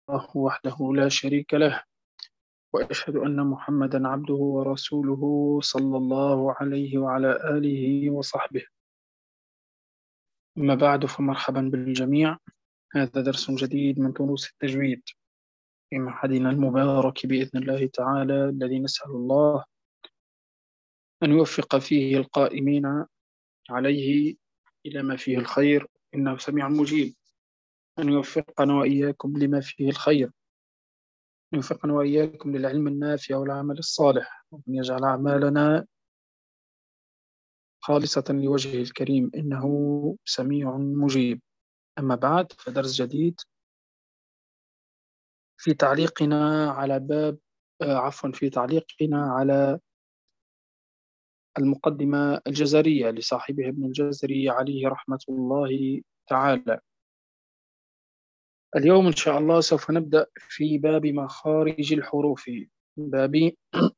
وحده لا شريك له، وأشهد أن محمدا عبده ورسوله صلى الله عليه وعلى آله وصحبه. أما بعد، فمرحبا بالجميع. هذا درس جديد من دروس التجويد في معهدنا المبارك بإذن الله تعالى، الذي نسأل الله أن يوفق فيه القائمين عليه إلى ما فيه الخير، إنه سميع مجيب. أن يوفقنا وإياكم لما فيه الخير، أن يوفقنا وإياكم للعلم النافع والعمل الصالح، وأن يجعل أعمالنا خالصة لوجهه الكريم، إنه سميع مجيب. أما بعد، فدرس جديد في تعليقنا على باب في تعليقنا على المقدمة الجزرية لصاحبه ابن الجزري عليه رحمة الله تعالى. اليوم إن شاء الله سوف نبدأ في باب مخارج الحروف، باب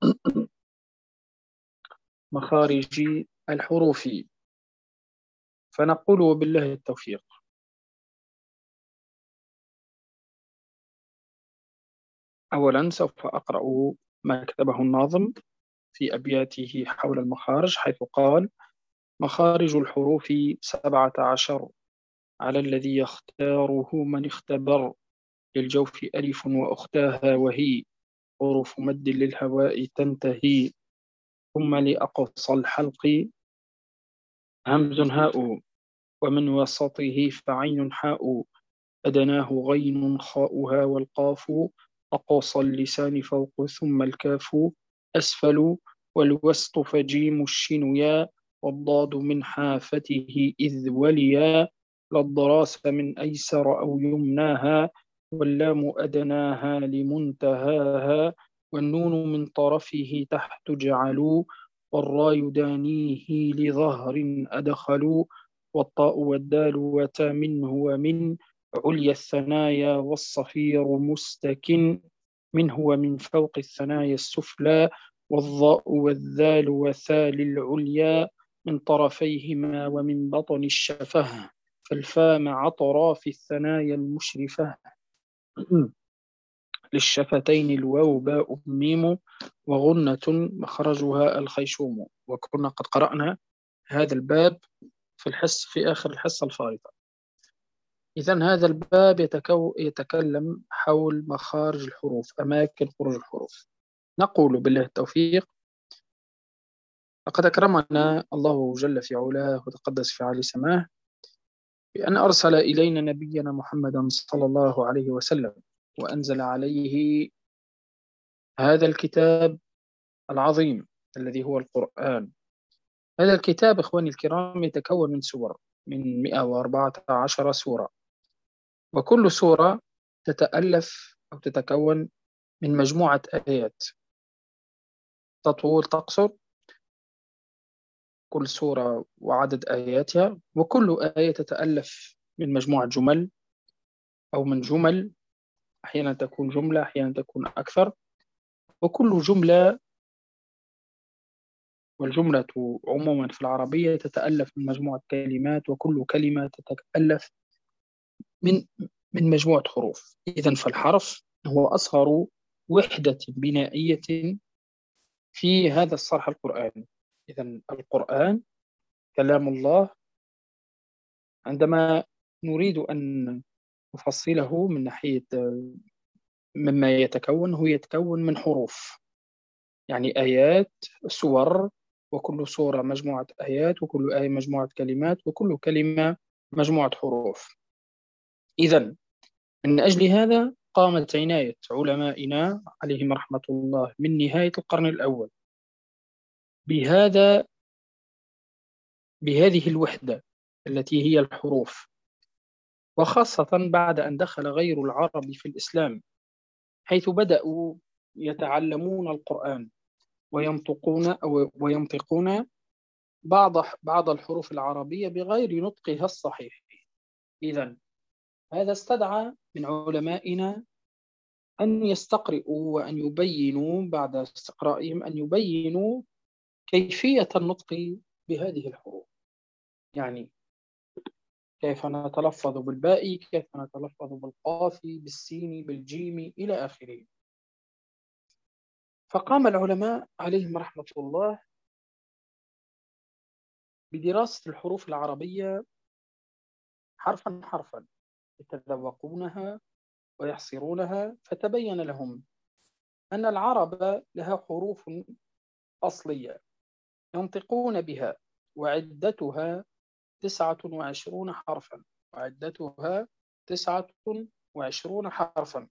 مخارج الحروف. فنقول وبالله التوفيق. أولا سوف أقرأ ما كتبه الناظم في أبياته حول المخارج، حيث قال: مخارج الحروف 17، على الذي يختاره من اختبر، للجوف ألف وأختاها، وهي حروف مد للهواء تنتهي، ثم لأقصى الحلق همز هاء، ومن وسطه فعين حاء، أدناه غين خاؤها، والقاف أقصى اللسان فوق، ثم الكاف أسفل، والوسط فجيم الشين يا، والضاد من حافته إذ وليا، للضراس من أيسر أو يمناها، واللام أدناها لمنتهاها، والنون من طرفه تحت جعلوا، والراء يدانيه لظهر أدخلوا، والطاء والدال وتا منه ومن عليا الثنايا، والصفير مستكن منه ومن فوق الثنايا السفلى، والضاء والذال وثال العليا من طرفيهما ومن بطن الشفه، فالفاء مع أطراف الثنايا المشرفة للشفتين الواو باء ميم، وغنة مخرجها الخيشوم. وكنا قد قرأنا هذا الباب في آخر الحصة الفارطة. إذن هذا الباب يتكلم حول مخارج الحروف، أماكن خروج الحروف. نقول بالله التوفيق. لقد أكرمنا الله جل في علاه وتقدس في عالي سماه بأن أرسل إلينا نبينا محمدا صلى الله عليه وسلم، وأنزل عليه هذا الكتاب العظيم الذي هو القرآن. هذا الكتاب إخواني الكرام يتكون من سور، من 114 سورة، وكل سورة تتألف أو تتكون من مجموعة آيات تطول تقصر، كل سورة وعدد آياتها، وكل آية تتألف من مجموعة جمل أو من جمل، أحيانا تكون جملة أحيانا تكون أكثر، وكل جملة، والجملة عموما في العربية تتألف من مجموعة كلمات، وكل كلمة تتألف من مجموعة حروف. إذن فالحرف هو أصغر وحدة بنائية في هذا الصرح القرآني. إذن القرآن كلام الله. عندما نريد أن نفصله من ناحية مما يتكون، هو يتكون من حروف، يعني آيات، سور، وكل سورة مجموعة آيات، وكل آية مجموعة كلمات، وكل كلمة مجموعة حروف. إذن من أجل هذا قامت عناية علمائنا عليهم رحمة الله من نهاية القرن الأول بهذه الوحدة التي هي الحروف، وخاصة بعد أن دخل غير العرب في الإسلام، حيث بدأوا يتعلمون القرآن وينطقون بعض الحروف العربية بغير نطقها الصحيح. إذن هذا استدعى من علمائنا أن يستقرئوا وأن يبينوا، بعد استقرائهم أن يبينوا كيفية النطق بهذه الحروف. يعني كيف نتلفظ بالباء، كيف نتلفظ بالقاف، بالسين، بالجيم إلى آخره. فقام العلماء عليهم رحمة الله بدراسة الحروف العربية حرفا حرفا، يتذوقونها ويحصرونها، فتبين لهم أن العرب لها حروف أصلية ينطقون بها، وعدتها 29 حرفا، وعدتها 29 حرفا.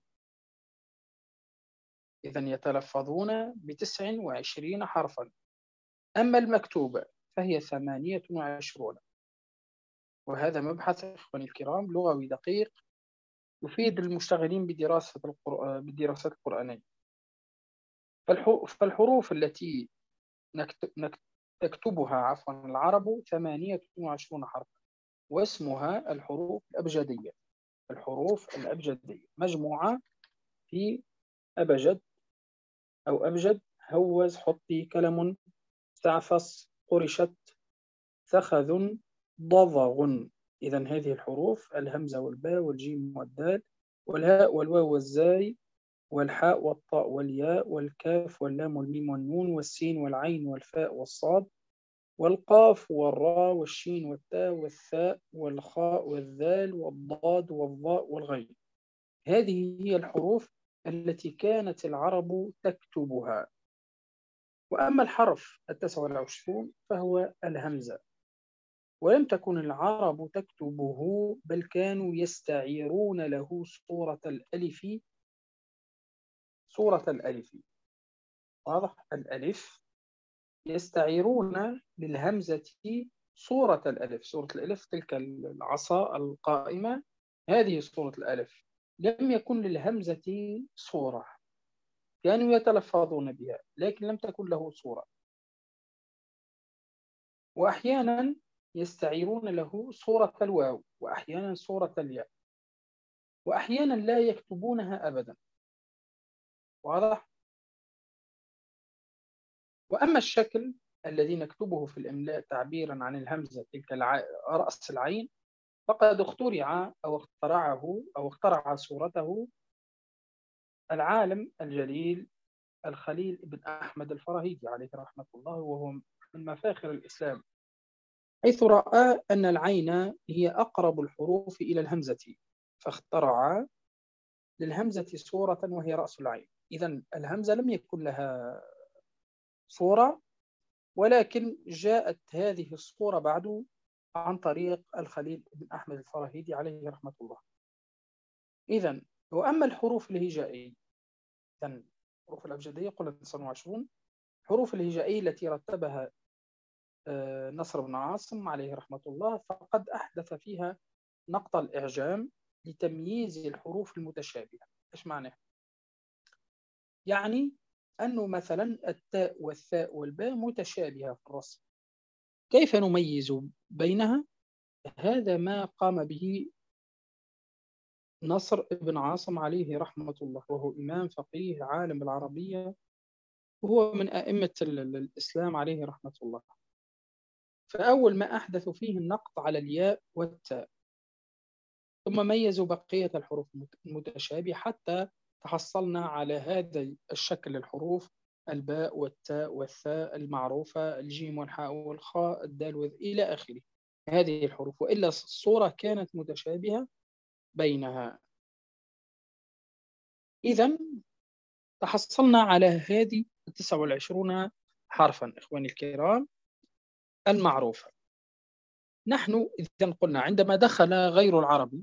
إذن يتلفظون ب29 حرفا. أما المكتوبة فهي 28. وهذا مبحث إخواني الكرام لغوي دقيق يفيد المشتغلين بالدراسات القرآنية. فالحروف التي تكتبها العرب 28 حرفا، واسمها الحروف الأبجدية. الحروف الأبجدية مجموعة في أبجد أو أبجد، هوز، حطي، كلم، تعفص، قرشت، ثخذ، ضضغ. إذن هذه الحروف الهمزة والباء والجيم والدال والهاء والواو والزاي والحاء والطاء والياء والكاف واللام والميم والنون والسين والعين والفاء والصاد والقاف والراء والشين والتاء والثاء والخاء والذال والضاد والظاء والغين. هذه هي الحروف التي كانت العرب تكتبها. وأما الحرف 29 فهو الهمزة، ولم تكن العرب تكتبه، بل كانوا يستعيرون له صورة الألف. صورة الألف، واضح؟ الألف يستعيرون للهمزة صورة الألف. صورة الألف تلك العصا القائمة، هذه صورة الألف. لم يكن للهمزة صورة، كانوا يتلفظون بها لكن لم تكن له صورة. وأحيانا يستعيرون له صورة الواو، وأحيانا صورة الياء، وأحيانا لا يكتبونها أبدا. واضح؟ وأما الشكل الذي نكتبه في الإملاء تعبيرا عن الهمزة تلك رأس العين، فقد اخترع أو اخترع صورته العالم الجليل الخليل بن أحمد الفراهيدي عليه رحمة الله، وهو من مفاخر الإسلام، حيث رأى أن العين هي أقرب الحروف إلى الهمزة، فاخترع للهمزة صورة وهي رأس العين. إذن الهمزة لم يكن لها صورة، ولكن جاءت هذه الصورة بعد عن طريق الخليل بن أحمد الفراهيدي عليه رحمة الله. إذن وأما الحروف الهجائية، الحروف الأبجدية قلنا 29. حروف الهجائية التي رتبها نصر بن عاصم عليه رحمة الله، فقد أحدث فيها نقط الإعجام لتمييز الحروف المتشابهة. إيش معنى؟ يعني أنه مثلا التاء والثاء والباء متشابهة في الرسم، كيف نميز بينها؟ هذا ما قام به نصر بن عاصم عليه رحمة الله، وهو إمام فقيه عالم العربية، وهو من أئمة الإسلام عليه رحمة الله. فأول ما أحدثوا فيه النقط على الياء والتاء، ثم ميزوا بقية الحروف المتشابهة حتى تحصلنا على هذا الشكل: الحروف الباء والتاء والثاء المعروفة، الجيم والحاء والخاء، الدال إلى آخره. هذه الحروف، وإلا الصورة كانت متشابهة بينها. إذن تحصلنا على هذه 29 حرفا إخواني الكرام المعروفة. نحن إذن قلنا عندما دخل غير العربي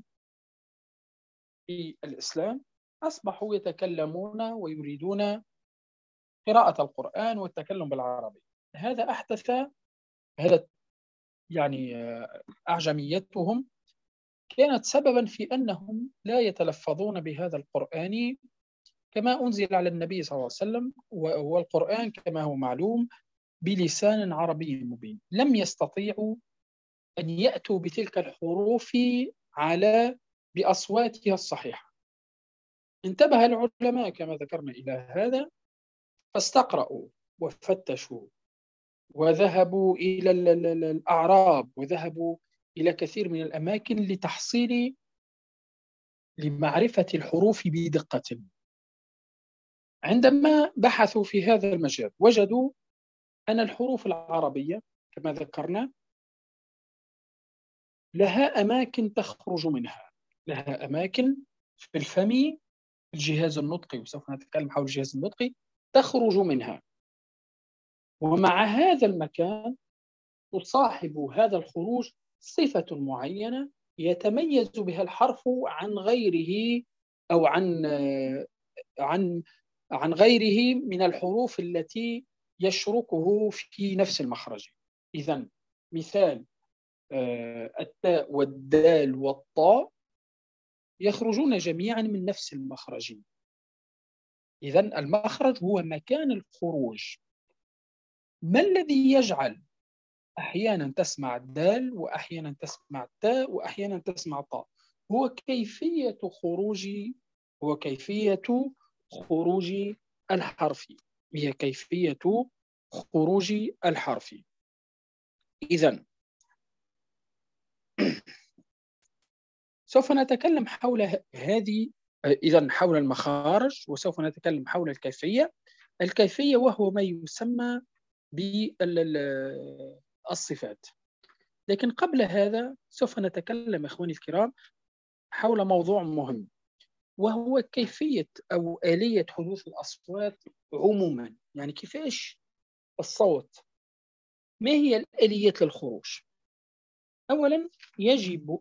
في الإسلام أصبحوا يتكلمون ويريدون قراءة القرآن والتكلم بالعربي. هذا أحدث هذا يعني أعجميتهم كانت سببا في أنهم لا يتلفظون بهذا القرآن كما أنزل على النبي صلى الله عليه وسلم، والقرآن كما هو معلوم بلسان عربي مبين. لم يستطيعوا أن يأتوا بتلك الحروف بأصواتها الصحيحة. انتبه العلماء كما ذكرنا إلى هذا، فاستقرأوا وفتشوا وذهبوا إلى الأعراب، وذهبوا إلى كثير من الأماكن لمعرفة الحروف بدقة. عندما بحثوا في هذا المجال وجدوا أن الحروف العربية كما ذكرنا لها أماكن تخرج منها، لها أماكن في الفم، في الجهاز النطقي، وسوف نتكلم حول الجهاز النطقي، تخرج منها. ومع هذا المكان تصاحب هذا الخروج صفة معينة يتميز بها الحرف عن غيره، أو عن عن غيره من الحروف التي يشركه في نفس المخرج. إذن مثال التاء والدال والطاء يخرجون جميعا من نفس المخرج. إذن المخرج هو مكان الخروج. ما الذي يجعل أحيانا تسمع الدال وأحيانا تسمع التاء وأحيانا تسمع الطاء؟ هو كيفية خروج الحرف. هي كيفية خروج الحرف. إذن سوف نتكلم حول حول المخارج، وسوف نتكلم حول الكيفية وهو ما يسمى بالصفات. لكن قبل هذا سوف نتكلم إخواني الكرام حول موضوع مهم، وهو كيفية أو آلية حدوث الأصوات عموما. يعني كيفاش الصوت، ما هي الآليات للخروج؟ أولا يجب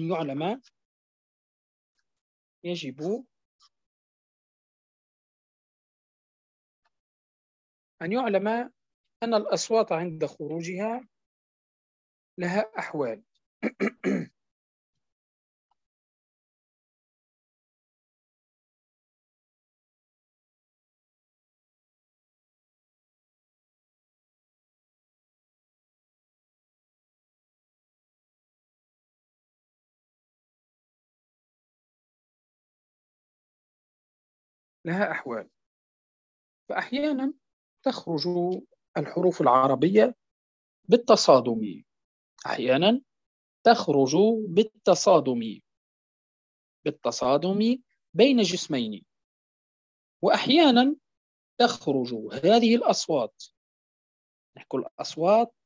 أن يعلم أن الأصوات عند خروجها لها أحوال. فأحيانا تخرج الحروف العربية بالتصادم، أحيانا تخرج بالتصادم بين جسمين، وأحيانا تخرج هذه الأصوات، نحكي الأصوات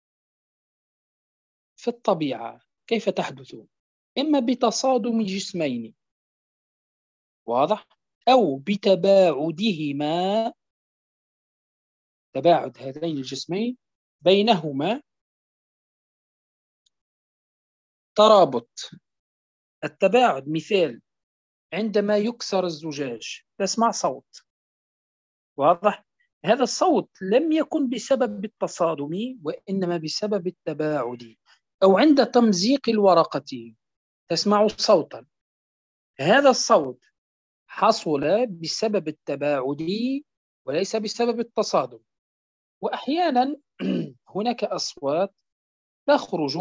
في الطبيعة كيف تحدث؟ إما بتصادم جسمين، واضح؟ أو بتباعدهما، تباعد هذين الجسمين بينهما ترابط. التباعد مثال عندما يكسر الزجاج تسمع صوت، واضح؟ هذا الصوت لم يكن بسبب التصادم وإنما بسبب التباعد. أو عند تمزيق الورقة تسمع صوتا، هذا الصوت حصل بسبب التباعد وليس بسبب التصادم. وأحيانا هناك أصوات تخرج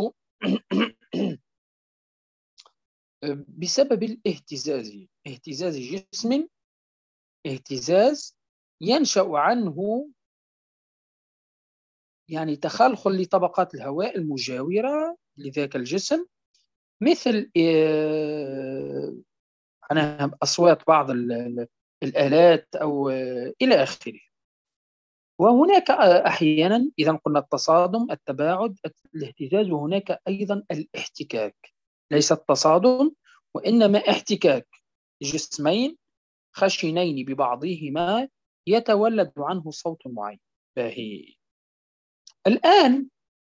بسبب اهتزاز جسم، اهتزاز ينشأ عنه يعني تخلخل لطبقات الهواء المجاورة لذاك الجسم، مثل أصوات بعض الآلات أو إلى آخره. وهناك أحيانا إذا قلنا التصادم، التباعد، الاهتزاز، وهناك أيضا الاحتكاك، ليس التصادم وإنما احتكاك جسمين خشنين ببعضهما يتولد عنه صوت معين. فهي الآن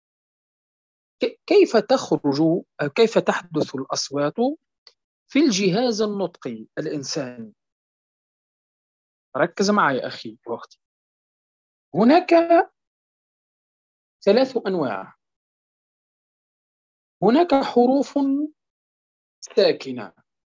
كيف تحدث الأصوات في الجهاز النطقي الإنساني؟ ركز معي أخي وأختي. هناك 3 أنواع. هناك حروف ساكنة،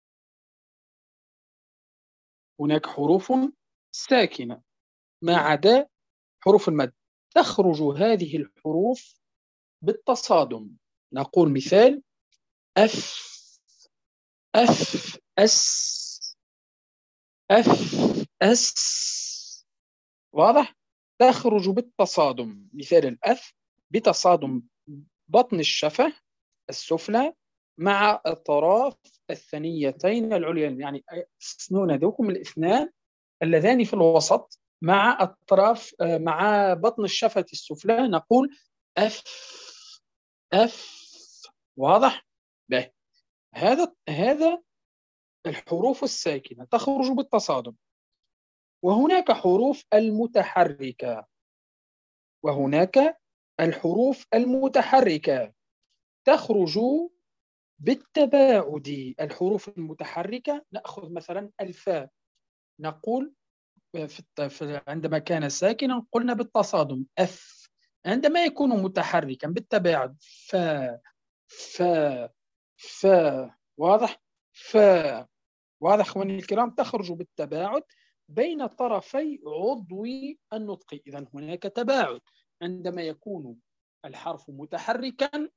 ما عدا حروف المد. تخرج هذه الحروف بالتصادم. نقول مثال أف، أف، أس، أف، أس، واضح؟ تخرج بالتصادم. مثال الأف بتصادم بطن الشفة السفلى مع الطرف الثنيتين العليان، يعني السنون ذوكم الاثنان اللذان في الوسط مع الأطراف مع بطن الشفة السفلى نقول أف أف. واضح؟ به. هذا الحروف الساكنة تخرج بالتصادم. وهناك حروف المتحركة، وهناك الحروف المتحركة تخرج بالتباعد. الحروف المتحركة نأخذ مثلا الفاء، نقول عندما كان ساكنا قلنا بالتصادم أف، عندما يكون متحركا بالتباعد فا فا فا. واضح؟ فا. واضح اخواني الكرام؟ تخرج بالتباعد بين طرفي عضو النطق. إذا هناك تباعد عندما يكون الحرف متحركا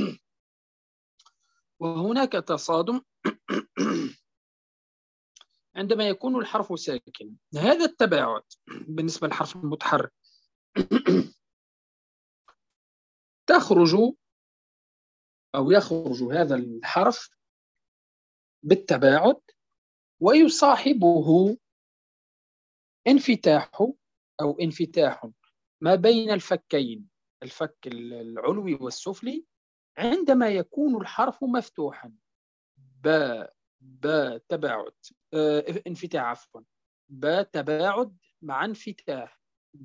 وهناك تصادم عندما يكون الحرف ساكنا. هذا التباعد بالنسبة للحرف المتحرك تخرج أو يخرج هذا الحرف بالتباعد ويصاحبه انفتاح أو انفتاح ما بين الفكين، الفك العلوي والسفلي، عندما يكون الحرف مفتوحا. با تباعد انفتاح عفوا، با تباعد مع انفتاح.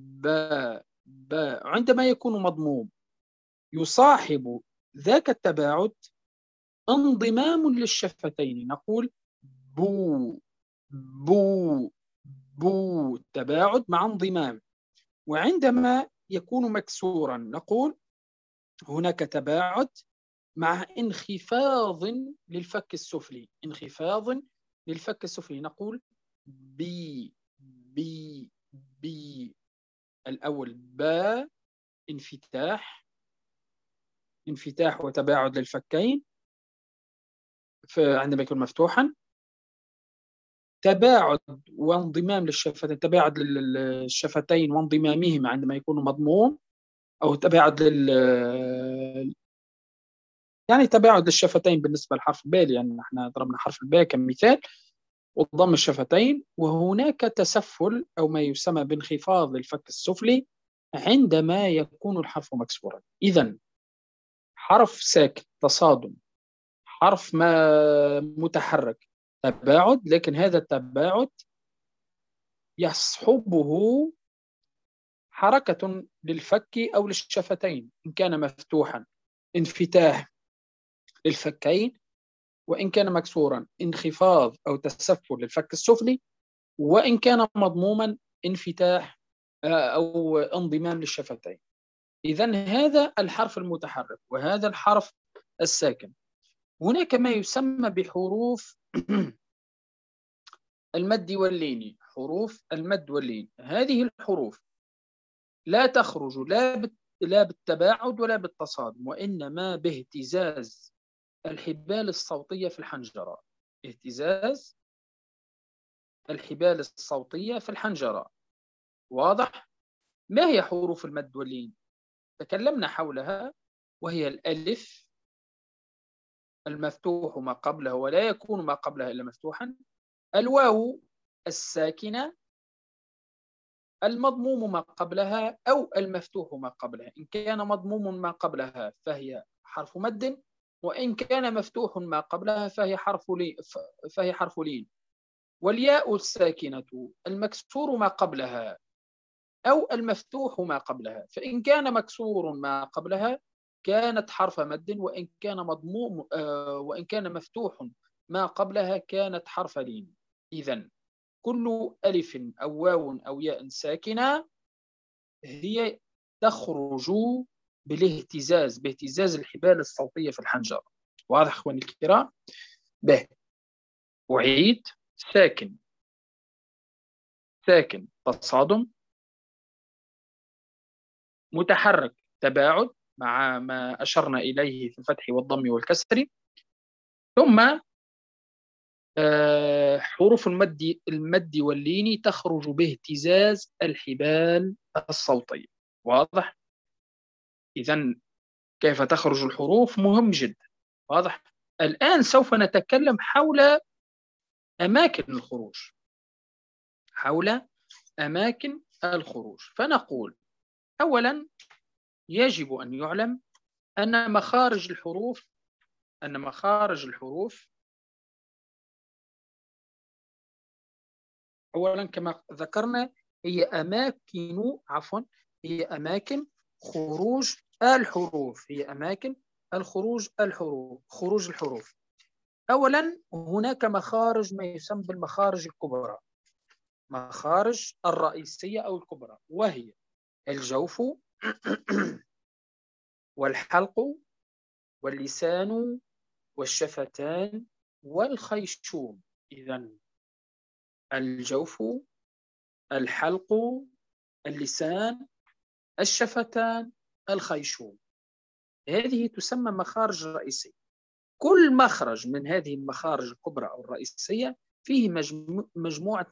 با عندما يكون مضموم يصاحب ذاك التباعد انضمام للشفتين، نقول بو بو بو، تباعد مع انضمام. وعندما يكون مكسورا نقول هناك تباعد مع انخفاض للفك السفلي، انخفاض للفك السفلي، نقول بي بي بي. الأول با انفتاح، انفتاح وتباعد للفكين عندما يكون مفتوحا، تباعد وانضمام للشفتين، تباعد للشفتين وانضمامهما عندما يكون مضموم، أو تباعد يعني تباعد للشفتين بالنسبة لحرف الباء، يعني احنا ضربنا حرف الباء كمثال، وضم الشفتين. وهناك تسفل أو ما يسمى بانخفاض الفك السفلي عندما يكون الحرف مكسورا. إذن حرف ساكن تصادم، حرف ما متحرك تباعد، لكن هذا التباعد يصحبه حركة للفك أو للشفتين، إن كان مفتوحا انفتاح للفكين، وإن كان مكسورا انخفاض أو تسفل للفك السفلي، وإن كان مضموما انفتاح أو انضمام للشفتين. إذن هذا الحرف المتحرك وهذا الحرف الساكن. هناك ما يسمى بحروف المد واللين. حروف المد واللين هذه الحروف لا تخرج لا بالتباعد ولا بالتصادم، وإنما باهتزاز الحبال الصوتية في الحنجرة. اهتزاز الحبال الصوتية في الحنجرة. واضح؟ ما هي حروف المد واللين؟ تكلمنا حولها، وهي الألف المفتوح ما قبلها ولا يكون ما قبلها إلا مفتوحا، الواو الساكنة، المضموم ما قبلها أو المفتوح ما قبلها. إن كان مضموم ما قبلها فهي حرف مد، وإن كان مفتوح ما قبلها فهي حرف لين. والياء الساكنة المكسور ما قبلها أو المفتوح ما قبلها، فإن كان مكسور ما قبلها كانت حرف مد، وإن كان مضموم وإن كان مفتوح ما قبلها كانت حرف لين. إذن كل ألف أو واو أو ياء ساكنة هي تخرج باهتزاز الحبال الصوتية في الحنجرة. واضح أخواني الكرام؟ به. أعيد: ساكن ساكن تصادم، متحرك تباعد مع ما أشرنا إليه في الفتح والضم والكسر، ثم حروف المد واللين تخرج باهتزاز الحبال الصوتية. واضح؟ إذن كيف تخرج الحروف مهم جدا. واضح؟ الآن سوف نتكلم حول أماكن الخروج، حول أماكن الخروج. فنقول أولا يجب أن يعلم أن مخارج الحروف أولا كما ذكرنا هي أماكن خروج الحروف، هي أماكن خروج الحروف. أولا هناك مخارج ما يسمى بالمخارج الكبرى، مخارج الرئيسية أو الكبرى، وهي الجوف والحلق واللسان والشفتان والخيشوم. إذن الجوف، الحلق، اللسان، الشفتان، الخيشوم، هذه تسمى مخارج رئيسية. كل مخرج من هذه المخارج الكبرى أو الرئيسية فيه مجموعة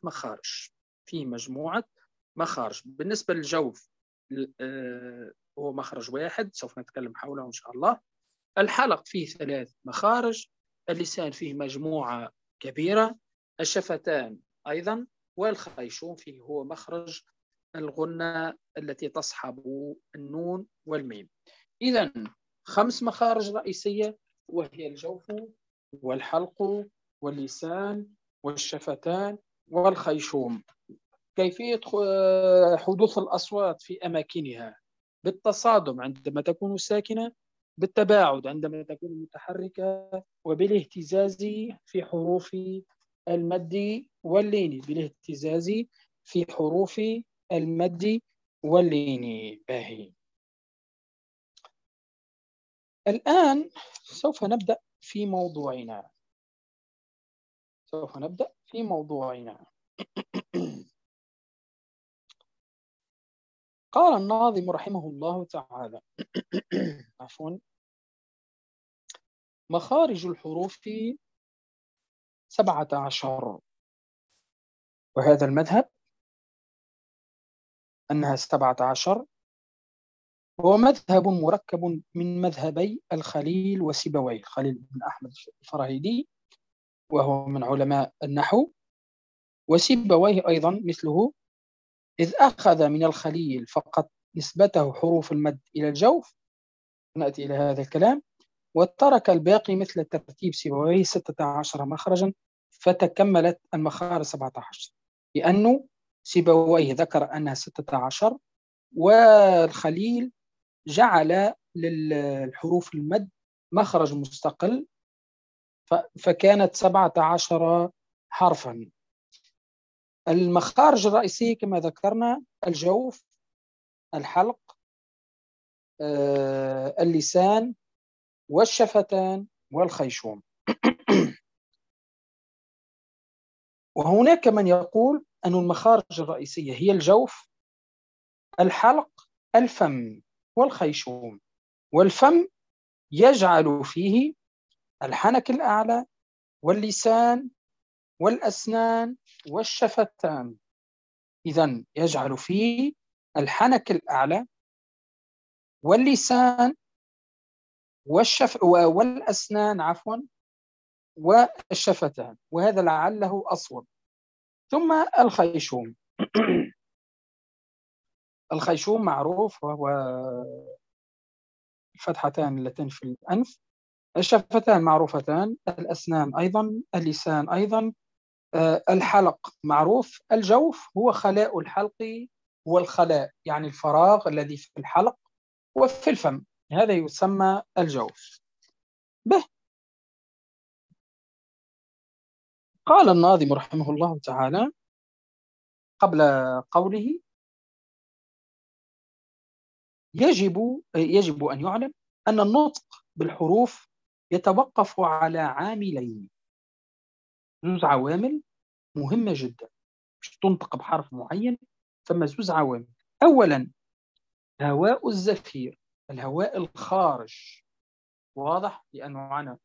مخارج. بالنسبة للجوف هو مخرج واحد سوف نتكلم حوله إن شاء الله. الحلق فيه 3 مخارج، اللسان فيه مجموعة كبيرة، الشفتان أيضا، والخيشوم فيه هو مخرج الغنة التي تصحب النون والميم. إذن 5 مخارج رئيسية، وهي الجوف والحلق واللسان والشفتان والخيشوم. كيفية حدوث الأصوات في أماكنها: بالتصادم عندما تكون ساكنة، بالتباعد عندما تكون متحركة، وبالاهتزاز في حروف المد واللين، باهي. الآن سوف نبدأ في موضوعنا. قال الناظم رحمه الله تعالى عفوا: مخارج الحروف 17، وهذا المذهب أنها 17 هو مذهب مركب من مذهبي الخليل وسيبويه. خليل بن أحمد الفراهيدي وهو من علماء النحو، وسيبويه أيضا مثله، إذ أخذ من الخليل فقط نسبته حروف المد إلى الجوف، نأتي إلى هذا الكلام، وترك الباقي مثل ترتيب سيبويه 16 مخرجا، فتكملت المخارج 17، لأنه سيبويه ذكر أنها 16 والخليل جعل للحروف المد مخرج مستقل، فكانت 17 حرفا. المخارج الرئيسية كما ذكرنا: الجوف، الحلق، اللسان، والشفتان، والخيشوم. وهناك من يقول أن المخارج الرئيسية هي الجوف، الحلق، الفم، والخيشوم. والفم يجعل فيه الحنك الأعلى واللسان والأسنان والشفتان. إذن يجعل فيه الحنك الأعلى واللسان والأسنان والشفتان، وهذا لعله أصوب. ثم الخيشوم. الخيشوم معروف وهو الفتحتان اللتان في الأنف، الشفتان معروفتان، الأسنان أيضا، اللسان أيضا، الحلق معروف. الجوف هو خلاء الحلق، والخلاء يعني الفراغ الذي في الحلق وفي الفم، هذا يسمى الجوف. به قال الناظم رحمه الله تعالى قبل قوله: يجب أن يعلم أن النطق بالحروف يتوقف على عاملين، زوج عوامل مهمة جدا. مش تنطق بحرف معين، ثم زوج عوامل. أولا هواء الزفير، الهواء الخارج، واضح، لأنه معنا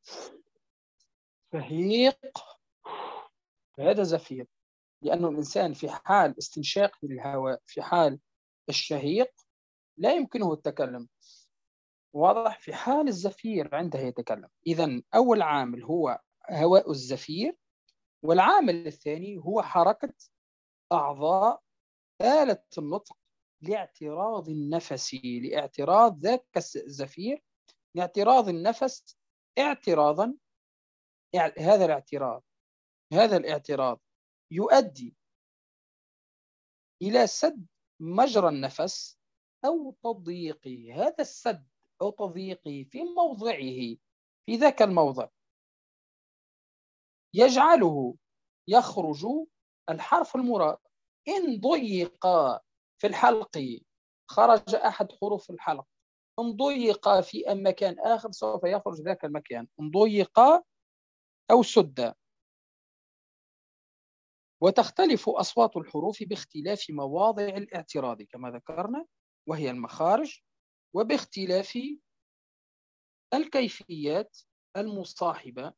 شهيق، هذا زفير، لأنه الإنسان في حال استنشاقه للهواء في حال الشهيق لا يمكنه التكلم، واضح؟ في حال الزفير عندها يتكلم. إذن أول عامل هو هواء الزفير، والعامل الثاني هو حركة أعضاء آلة النطق لاعتراض النفس، لاعتراض ذاك الزفير، لاعتراض النفس اعتراضا. هذا الاعتراض يؤدي إلى سد مجرى النفس أو تضييقه. هذا السد أو تضييقه في موضعه، في ذاك الموضع، يجعله يخرج الحرف المراد. إن ضيق في الحلق خرج أحد حروف الحلق، إن ضيق في مكان آخر سوف يخرج ذاك المكان، إن ضيق أو سد. وتختلف أصوات الحروف باختلاف مواضع الاعتراض كما ذكرنا، وهي المخارج، وباختلاف الكيفيات المصاحبة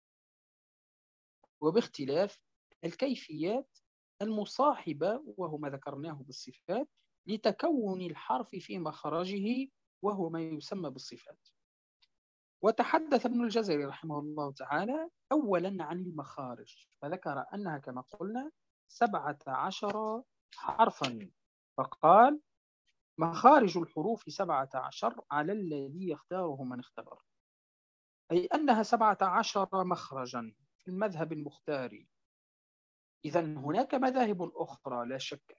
وهو ما ذكرناه بالصفات لتكون الحرف في مخرجه، وهو ما يسمى بالصفات. وتحدث ابن الجزري رحمه الله تعالى أولا عن المخارج، فذكر أنها كما قلنا 17 حرفا، فقال: مخارج الحروف 17 على الذي يختاره من اختبر، أي أنها 17 مخرجا في المذهب المختاري. إذن هناك مذاهب أخرى لا شك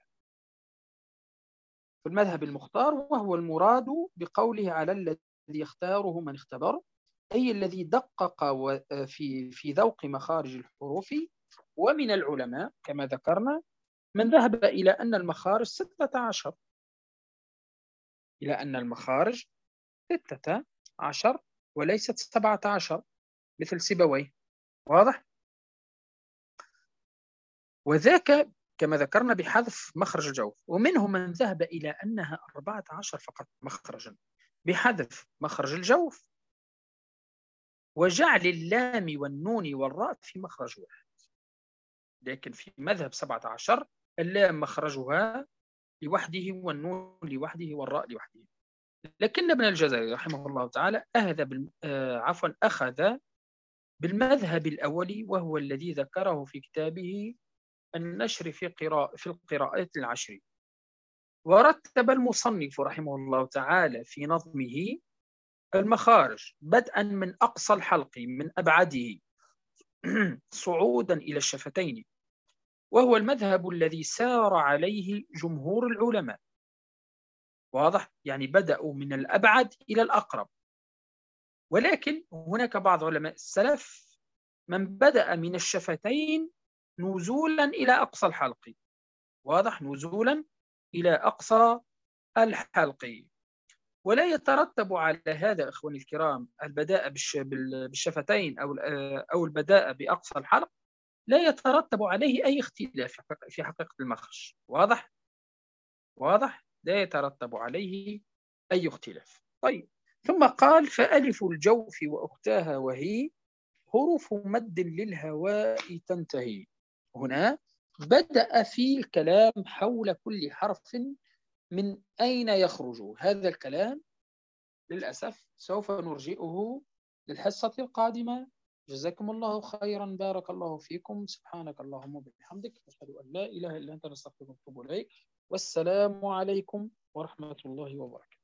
في المذهب المختار، وهو المراد بقوله على الذي يختاره من اختبر، أي الذي دقق في ذوق مخارج الحروف. ومن العلماء كما ذكرنا من ذهب إلى أن المخارج 16، وليست 17 مثل سيبويه. واضح؟ وذاك كما ذكرنا بحذف مخرج الجوف. ومنهم من ذهب إلى أنها 14 فقط مخرجا بحذف مخرج الجوف، وجعل اللام والنون والراء في مخرج واحد. لكن في مذهب 17 اللام مخرجها لوحده، والنون لوحده، والراء لوحده. لكن ابن الجزري رحمه الله تعالى أخذ بالمذهب الأول، وهو الذي ذكره في كتابه النشر في القراءات العشر. ورتب المصنف رحمه الله تعالى في نظمه المخارج بدءا من أقصى الحلق من أبعده صعودا إلى الشفتين، وهو المذهب الذي سار عليه جمهور العلماء. واضح؟ يعني بدأوا من الأبعد إلى الأقرب. ولكن هناك بعض علماء السلف من بدأ من الشفتين نزولا إلى أقصى الحلق. واضح؟ نزولا إلى أقصى الحلق. ولا يترتب على هذا إخواني الكرام البداء بالشفتين أو البداء بأقصى الحلق، لا يترتب عليه أي اختلاف في حقيقة المخرج. واضح؟ لا يترتب عليه أي اختلاف. طيب، ثم قال: فألف الجوف وأختاها وهي حروف مد للهواء تنتهي. هنا بدأ في الكلام حول كل حرف من أين يخرج. هذا الكلام للأسف سوف نرجئه للحصة القادمة. جزاكم الله خيرا، بارك الله فيكم، سبحانك اللهم وبحمدك، أشهد أن لا إله إلا أنت، نستغفرك ونتوب إليك، والسلام عليكم ورحمة الله وبركاته.